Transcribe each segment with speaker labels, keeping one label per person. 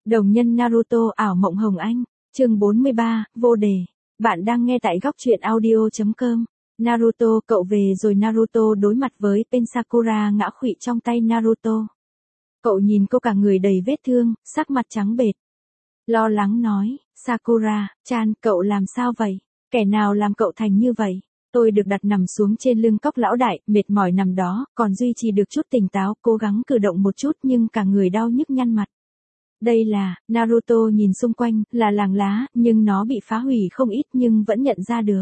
Speaker 1: Đồng nhân Naruto ảo mộng hồng anh, chương 43, vô đề. Bạn đang nghe tại góc truyện audio.com. Naruto, cậu về rồi. Naruto đối mặt với Pen Sakura ngã khuỵu trong tay Naruto. Cậu nhìn cô cả người đầy vết thương, sắc mặt trắng bệch. Lo lắng nói, Sakura-chan, cậu làm sao vậy? Kẻ nào làm cậu thành như vậy? Tôi được đặt nằm xuống trên lưng cóc lão đại, mệt mỏi nằm đó, còn duy trì được chút tỉnh táo, cố gắng cử động một chút nhưng cả người đau nhức nhăn mặt. Đây là, Naruto nhìn xung quanh, là làng lá, nhưng nó bị phá hủy không ít nhưng vẫn nhận ra được.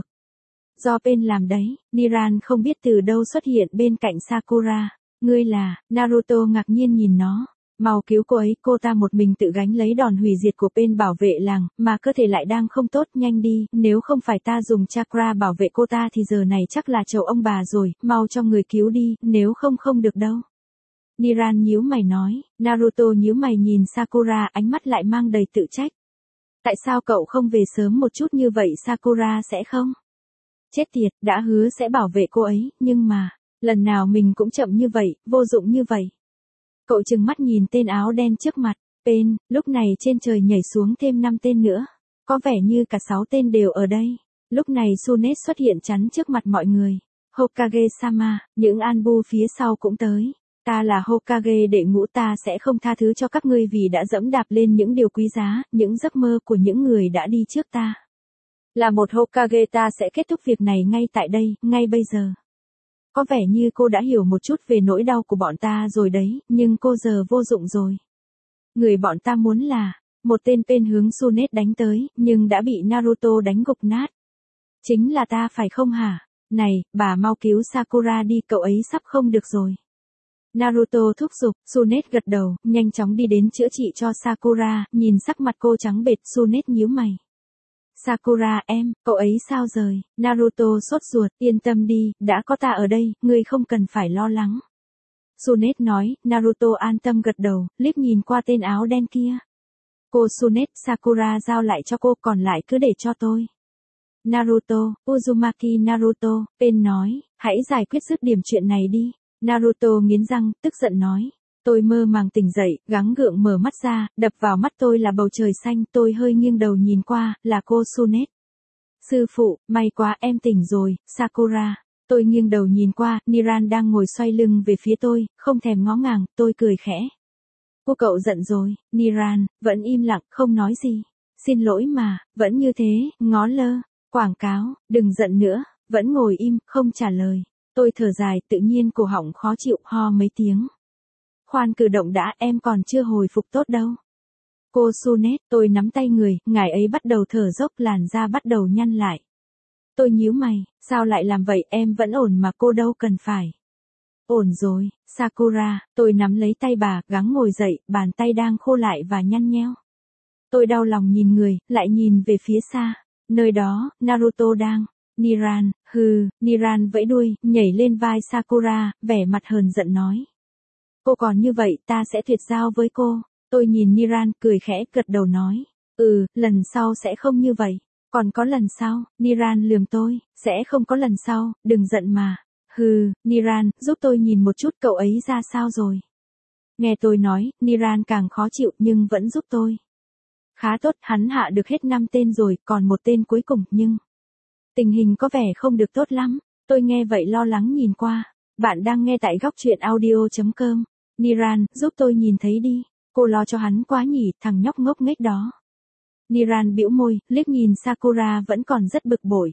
Speaker 1: Do Pen làm đấy, Niran không biết từ đâu xuất hiện bên cạnh Sakura. Ngươi là, Naruto ngạc nhiên nhìn nó. Mau cứu cô ấy, cô ta một mình tự gánh lấy đòn hủy diệt của Pen bảo vệ làng, mà cơ thể lại đang không tốt, nhanh đi, nếu không phải ta dùng chakra bảo vệ cô ta thì giờ này chắc là chầu ông bà rồi, mau cho người cứu đi, nếu không không được đâu. Niran nhíu mày nói, Naruto nhíu mày nhìn Sakura, ánh mắt lại mang đầy tự trách. Tại sao cậu không về sớm một chút như vậy? Sakura sẽ không? Chết tiệt, đã hứa sẽ bảo vệ cô ấy, nhưng mà, lần nào mình cũng chậm như vậy, vô dụng như vậy. Cậu trừng mắt nhìn tên áo đen trước mặt, Pen, lúc này trên trời nhảy xuống thêm 5 tên nữa. Có vẻ như cả 6 tên đều ở đây. Lúc này Tsunade xuất hiện chắn trước mặt mọi người. Hokage-sama, những Anbu phía sau cũng tới. Ta là Hokage đệ ngũ, ta sẽ không tha thứ cho các ngươi vì đã dẫm đạp lên những điều quý giá, những giấc mơ của những người đã đi trước ta. Là một Hokage ta sẽ kết thúc việc này ngay tại đây, ngay bây giờ. Có vẻ như cô đã hiểu một chút về nỗi đau của bọn ta rồi đấy, nhưng cô giờ vô dụng rồi. Người bọn ta muốn là, một tên Pen hướng Tsunade đánh tới, nhưng đã bị Naruto đánh gục nát. Chính là ta phải không hả? Này, bà mau cứu Sakura đi, cậu ấy sắp không được rồi. Naruto thúc giục, Tsunade gật đầu, nhanh chóng đi đến chữa trị cho Sakura, nhìn sắc mặt cô trắng bệch, Tsunade nhíu mày. Sakura em, cậu ấy sao rồi? Naruto sốt ruột, yên tâm đi, đã có ta ở đây, ngươi không cần phải lo lắng. Tsunade nói, Naruto an tâm gật đầu, liếc nhìn qua tên áo đen kia. Cô Tsunade, Sakura giao lại cho cô, còn lại cứ để cho tôi. Naruto, Uzumaki Naruto, Pen nói, hãy giải quyết dứt điểm chuyện này đi. Naruto nghiến răng, tức giận nói. Tôi mơ màng tỉnh dậy, gắng gượng mở mắt ra, đập vào mắt tôi là bầu trời xanh, tôi hơi nghiêng đầu nhìn qua, là cô Tsunade. Sư phụ, may quá em tỉnh rồi, Sakura. Tôi nghiêng đầu nhìn qua, Niran đang ngồi xoay lưng về phía tôi, không thèm ngó ngàng, tôi cười khẽ. Cô cậu giận rồi, Niran, vẫn im lặng, không nói gì. Xin lỗi mà, vẫn như thế, ngó lơ, quảng cáo, đừng giận nữa, vẫn ngồi im, không trả lời. Tôi thở dài, tự nhiên cổ họng khó chịu, ho mấy tiếng. Khoan cử động đã, em còn chưa hồi phục tốt đâu. Cô Tsunade, tôi nắm tay người, ngài ấy bắt đầu thở dốc, làn da bắt đầu nhăn lại. Tôi nhíu mày, sao lại làm vậy, em vẫn ổn mà, cô đâu cần phải. Ổn rồi, Sakura, tôi nắm lấy tay bà, gắng ngồi dậy, bàn tay đang khô lại và nhăn nheo. Tôi đau lòng nhìn người, lại nhìn về phía xa. Nơi đó, Naruto đang. Niran, Niran vẫy đuôi, nhảy lên vai Sakura, vẻ mặt hờn giận nói. Cô còn như vậy, ta sẽ tuyệt giao với cô. Tôi nhìn Niran, cười khẽ, gật đầu nói. Lần sau sẽ không như vậy. Còn có lần sau, Niran lườm tôi, sẽ không có lần sau, đừng giận mà. Niran, giúp tôi nhìn một chút cậu ấy ra sao rồi. Nghe tôi nói, Niran càng khó chịu nhưng vẫn giúp tôi. Khá tốt, hắn hạ được hết 5 tên rồi, còn một tên cuối cùng, nhưng tình hình có vẻ không được tốt lắm. Tôi nghe vậy lo lắng nhìn qua. Bạn đang nghe tại góc truyện audio.com. Niran, giúp tôi nhìn thấy đi. Cô lo cho hắn quá nhỉ, thằng nhóc ngốc nghếch đó. Niran bĩu môi, liếc nhìn Sakura vẫn còn rất bực bội.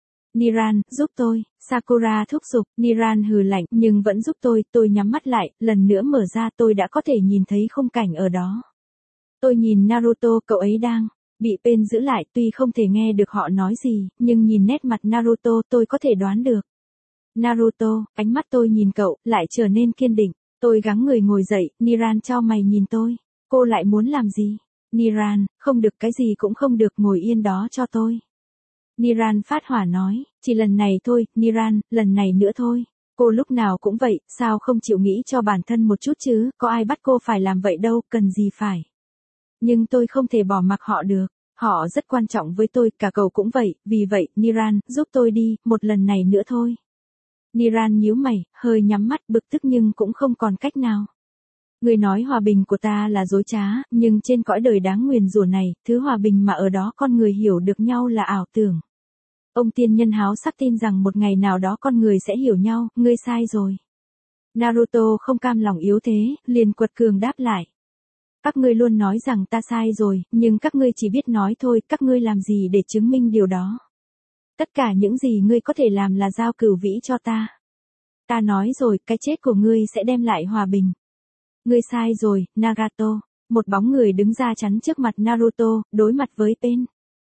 Speaker 1: Niran, giúp tôi. Sakura thúc giục, Niran hừ lạnh, nhưng vẫn giúp tôi nhắm mắt lại, lần nữa mở ra tôi đã có thể nhìn thấy khung cảnh ở đó. Tôi nhìn Naruto, cậu ấy đang bị Pen giữ lại, tuy không thể nghe được họ nói gì, nhưng nhìn nét mặt Naruto tôi có thể đoán được. Naruto, ánh mắt tôi nhìn cậu, lại trở nên kiên định. Tôi gắng người ngồi dậy, Niran chau mày nhìn tôi. Cô lại muốn làm gì? Niran, không được, cái gì cũng không được, ngồi yên đó cho tôi. Niran phát hỏa nói, chỉ lần này thôi, Niran, lần này nữa thôi. Cô lúc nào cũng vậy, sao không chịu nghĩ cho bản thân một chút chứ, có ai bắt cô phải làm vậy đâu, cần gì phải. Nhưng tôi không thể bỏ mặc họ được, họ rất quan trọng với tôi, cả cậu cũng vậy, vì vậy, Niran, giúp tôi đi, một lần này nữa thôi. Niran nhíu mày, hơi nhắm mắt, bực tức nhưng cũng không còn cách nào. Ngươi nói hòa bình của ta là dối trá, nhưng trên cõi đời đáng nguyền rủa này, thứ hòa bình mà ở đó con người hiểu được nhau là ảo tưởng. Ông tiên nhân háo sắc tin rằng một ngày nào đó con người sẽ hiểu nhau, ngươi sai rồi. Naruto không cam lòng yếu thế, liền quật cường đáp lại. Các ngươi luôn nói rằng ta sai rồi, nhưng các ngươi chỉ biết nói thôi, các ngươi làm gì để chứng minh điều đó? Tất cả những gì ngươi có thể làm là giao cửu vĩ cho ta. Ta nói rồi, cái chết của ngươi sẽ đem lại hòa bình. Ngươi sai rồi, Nagato. Một bóng người đứng ra chắn trước mặt Naruto, đối mặt với Pain.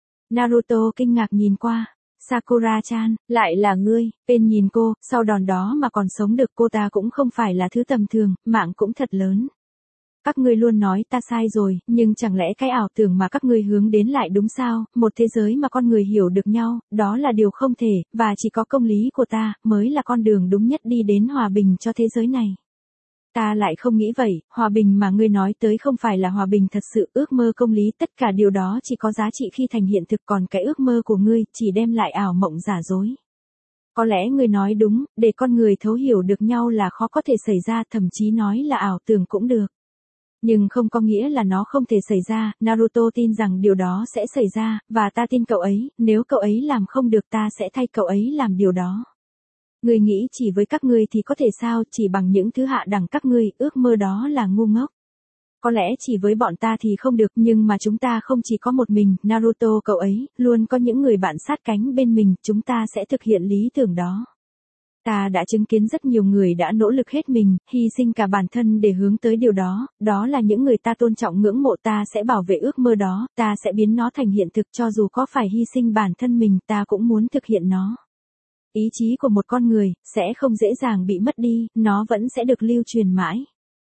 Speaker 1: Naruto kinh ngạc nhìn qua. Sakura-chan, lại là ngươi. Pain nhìn cô, sau đòn đó mà còn sống được, cô ta cũng không phải là thứ tầm thường, mạng cũng thật lớn. Các ngươi luôn nói ta sai rồi, nhưng chẳng lẽ cái ảo tưởng mà các ngươi hướng đến lại đúng sao? Một thế giới mà con người hiểu được nhau, đó là điều không thể, và chỉ có công lý của ta mới là con đường đúng nhất đi đến hòa bình cho thế giới này. Ta lại không nghĩ vậy, hòa bình mà ngươi nói tới không phải là hòa bình thật sự, ước mơ công lý, tất cả điều đó chỉ có giá trị khi thành hiện thực, còn cái ước mơ của ngươi chỉ đem lại ảo mộng giả dối. Có lẽ ngươi nói đúng, để con người thấu hiểu được nhau là khó có thể xảy ra, thậm chí nói là ảo tưởng cũng được. Nhưng không có nghĩa là nó không thể xảy ra, Naruto tin rằng điều đó sẽ xảy ra, và ta tin cậu ấy, nếu cậu ấy làm không được ta sẽ thay cậu ấy làm điều đó. Ngươi nghĩ chỉ với các ngươi thì có thể sao, chỉ bằng những thứ hạ đẳng các ngươi, ước mơ đó là ngu ngốc. Có lẽ chỉ với bọn ta thì không được, nhưng mà chúng ta không chỉ có một mình, Naruto cậu ấy, luôn có những người bạn sát cánh bên mình, chúng ta sẽ thực hiện lý tưởng đó. Ta đã chứng kiến rất nhiều người đã nỗ lực hết mình, hy sinh cả bản thân để hướng tới điều đó, đó là những người ta tôn trọng ngưỡng mộ, ta sẽ bảo vệ ước mơ đó, ta sẽ biến nó thành hiện thực, cho dù có phải hy sinh bản thân mình, ta cũng muốn thực hiện nó. Ý chí của một con người sẽ không dễ dàng bị mất đi, nó vẫn sẽ được lưu truyền mãi.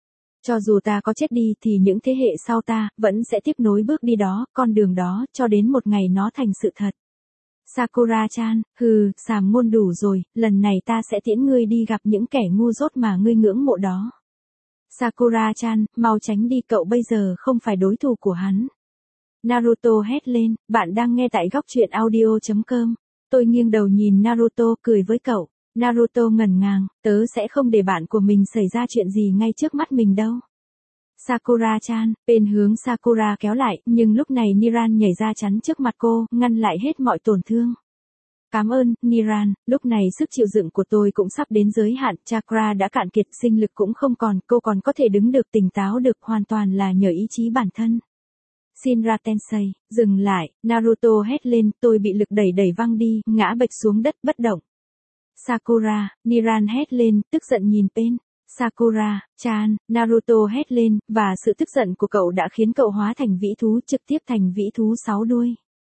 Speaker 1: Cho dù ta có chết đi thì những thế hệ sau ta vẫn sẽ tiếp nối bước đi đó, con đường đó, cho đến một ngày nó thành sự thật. Sakura-chan, sàm ngôn đủ rồi, lần này ta sẽ tiễn ngươi đi gặp những kẻ ngu dốt mà ngươi ngưỡng mộ đó. Sakura-chan, mau tránh đi, cậu bây giờ không phải đối thủ của hắn. Naruto hét lên, bạn đang nghe tại góc truyện audio.com. Tôi nghiêng đầu nhìn Naruto, cười với cậu. Naruto ngẩn ngàng, tớ sẽ không để bạn của mình xảy ra chuyện gì ngay trước mắt mình đâu. Sakura-chan, bên hướng Sakura kéo lại, nhưng lúc này Niran nhảy ra chắn trước mặt cô, ngăn lại hết mọi tổn thương. Cảm ơn, Niran, lúc này sức chịu đựng của tôi cũng sắp đến giới hạn, chakra đã cạn kiệt, sinh lực cũng không còn, cô còn có thể đứng được, tỉnh táo được, hoàn toàn là nhờ ý chí bản thân. Shinra Tensei, dừng lại, Naruto hét lên, tôi bị lực đẩy văng đi, ngã bệch xuống đất bất động. Sakura, Niran hét lên, tức giận nhìn Pain. Sakura-chan, Naruto hét lên, và sự tức giận của cậu đã khiến cậu hóa thành vĩ thú, trực tiếp thành vĩ thú 6 đuôi.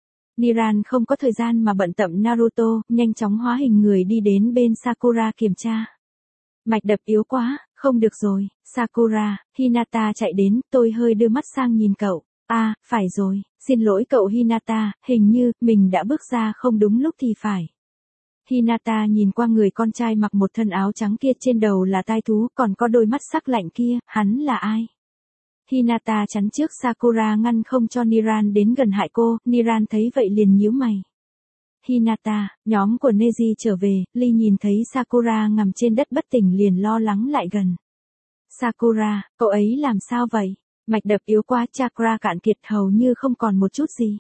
Speaker 1: Niran không có thời gian mà bận tâm Naruto, nhanh chóng hóa hình người đi đến bên Sakura kiểm tra. Mạch đập yếu quá, không được rồi, Sakura, Hinata chạy đến, tôi hơi đưa mắt sang nhìn cậu. Phải rồi, xin lỗi cậu Hinata, hình như, mình đã bước ra không đúng lúc thì phải. Hinata nhìn qua người con trai mặc một thân áo trắng kia, trên đầu là tai thú, còn có đôi mắt sắc lạnh kia, hắn là ai? Hinata chắn trước Sakura ngăn không cho Niran đến gần hại cô, Niran thấy vậy liền nhíu mày. Hinata, nhóm của Neji trở về, Lee nhìn thấy Sakura nằm trên đất bất tỉnh liền lo lắng lại gần. Sakura, cậu ấy làm sao vậy? Mạch đập yếu quá, chakra cạn kiệt, hầu như không còn một chút gì.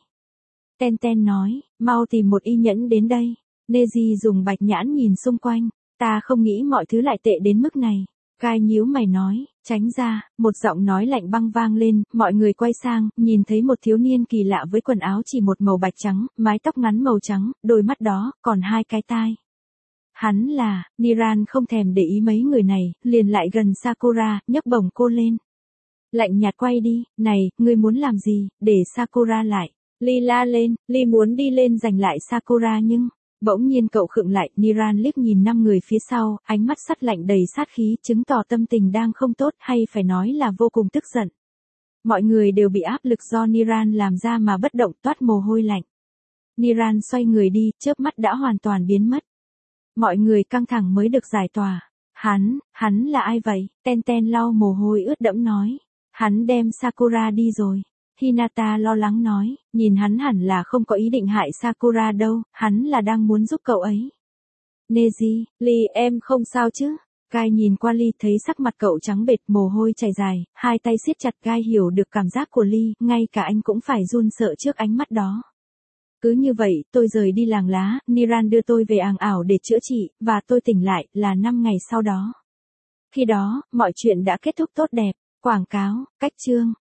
Speaker 1: Ten nói, mau tìm một y nhẫn đến đây. Neji dùng bạch nhãn nhìn xung quanh, ta không nghĩ mọi thứ lại tệ đến mức này. Gai nhíu mày nói, tránh ra, một giọng nói lạnh băng vang lên, mọi người quay sang, nhìn thấy một thiếu niên kỳ lạ với quần áo chỉ một màu bạch trắng, mái tóc ngắn màu trắng, đôi mắt đó, còn hai cái tai. Hắn là, Niran không thèm để ý mấy người này, liền lại gần Sakura, nhấc bổng cô lên. Lạnh nhạt quay đi, này, ngươi muốn làm gì, để Sakura lại. Lee la lên, Lee muốn đi lên giành lại Sakura nhưng... Bỗng nhiên cậu khựng lại, Niran liếc nhìn 5 người phía sau, ánh mắt sắt lạnh đầy sát khí, chứng tỏ tâm tình đang không tốt, hay phải nói là vô cùng tức giận. Mọi người đều bị áp lực do Niran làm ra mà bất động, toát mồ hôi lạnh. Niran xoay người đi, chớp mắt đã hoàn toàn biến mất. Mọi người căng thẳng mới được giải tỏa. Hắn là ai vậy? Ten lau mồ hôi ướt đẫm nói. Hắn đem Sakura đi rồi. Hinata lo lắng nói, nhìn hắn hẳn là không có ý định hại Sakura đâu, hắn là đang muốn giúp cậu ấy. Neji, Lee em không sao chứ? Gai nhìn qua Lee thấy sắc mặt cậu trắng bệch mồ hôi chảy dài, hai tay siết chặt. Gai hiểu được cảm giác của Lee, ngay cả anh cũng phải run sợ trước ánh mắt đó. Cứ như vậy, tôi rời đi làng lá, Niran đưa tôi về àng ảo để chữa trị, và tôi tỉnh lại là 5 ngày sau đó. Khi đó, mọi chuyện đã kết thúc tốt đẹp. Quảng cáo, cách chương.